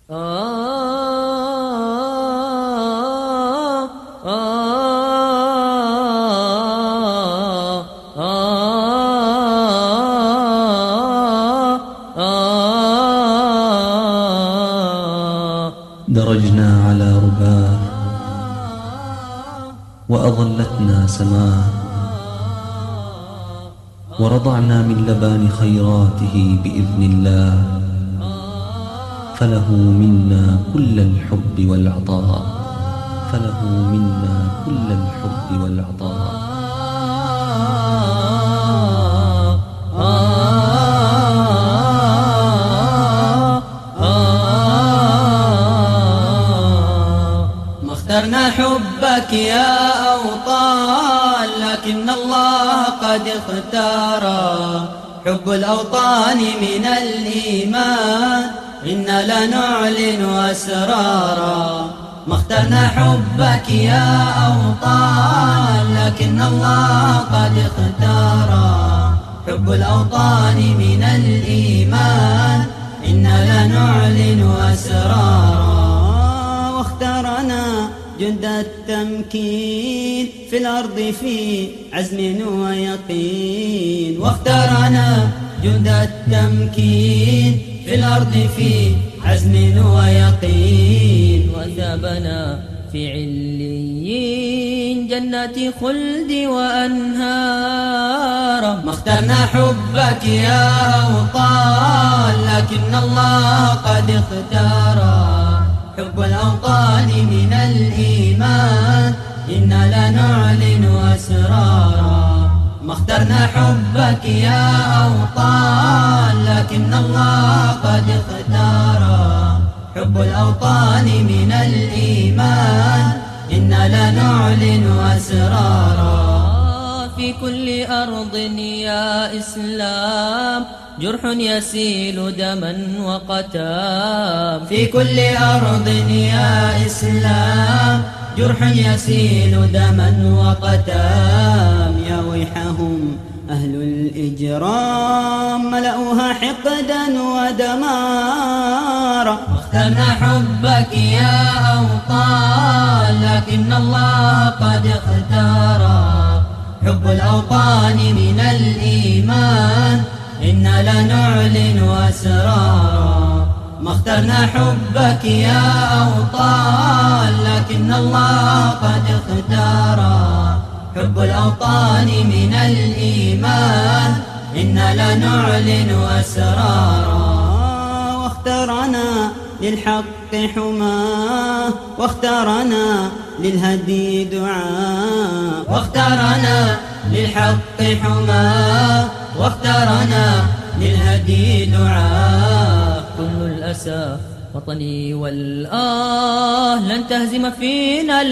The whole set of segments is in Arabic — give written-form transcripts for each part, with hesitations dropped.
درجنا على رباه وأظلتنا سماه، ورضعنا من لبان خيراته بإذن الله، فله منا كل الحب والعطاء، فله منا كل الحب والعطاء. ما اخترنا حبك يا أوطان، لكن الله قد اختار حب الأوطان من الإيمان، إنا لنعلن أسرارا. ما اخترنا حبك يا أوطان، لكن الله قد اختار حب الأوطان من الإيمان، إنا لنعلن أسرارا. واختارنا جند التمكين في الأرض في عزم ويقين، واختارنا جند التمكين في الأرض في عزم ويقين، وثابنا في عليين جنات خلد وأنهار. ما اخترنا حبك يا أوطان، لكن الله قد اختار حب الأوطان من الإيمان، إنا لنعلن أسرارا. ما اخترنا حبك يا أوطان، لكن الله قد اختار حب الأوطان من الإيمان، إنا لنعلن أسرارا. في كل أرض يا إسلام جرح يسيل دما وقتام، في كل أرض يا إسلام جرح يسيل دما وقتام. يا ويحهم أهل الإجرام ملأوها حقدا ودمارا. اخترنا حبك يا أوطان، لكن الله قد اختار حب الأوطان من الإيمان، إنا لنعلن أسرارا. ما اخترنا حبك يا أوطان، لكن الله قد اختار حب الأوطان من الإيمان، إنا لنعلن أسرارا. واختارنا للحق حماه، واختارنا للهدي دعاء، واختارنا للحق حماه، واختارنا للهدي دعاء. كل الأسى وطني لن تهزم فينا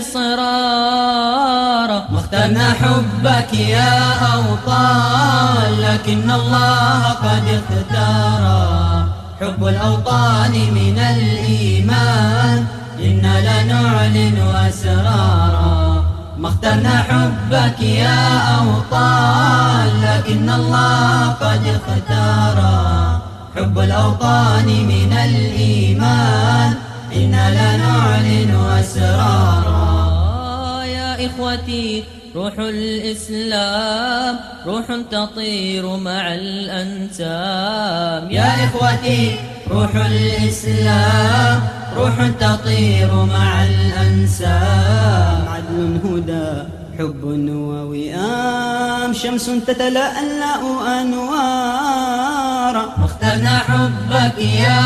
الإصرار. ما اخترنا حبك يا أوطان، لكن الله قد اختار حب الأوطان من الإيمان، إنا لنعلن أسرارا. ما اخترنا حبك يا أوطان، لكن الله قد اختار حب الأوطان من الإيمان، إنا لنعلن أسرارا. يا إخوتي روح الإسلام روح تطير مع الأنسام. يا إخوتي روح الإسلام روح تطير مع الأنسام. عدل هدى حب ووئام، شمس تتلألأ أنوارا. اخترنا حبك يا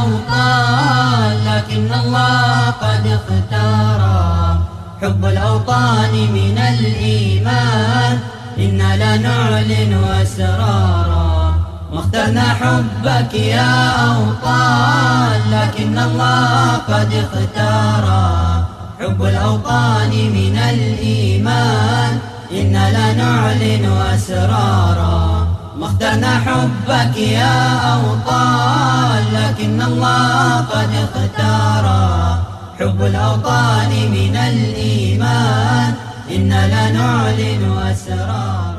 أوطان، لكن الله قد اختار حب الأوطان من الإيمان، إنا لنعلن أسرارا. ما اخترنا حبك يا أوطان، لكن الله قد اختار حب الأوطان من الإيمان، إنا لنعلن أسرارا. ما اخترنا حبك يا أوطان، لكن الله قد اختار حب الأوطان من الإيمان، إنا لنعلن أسرارا.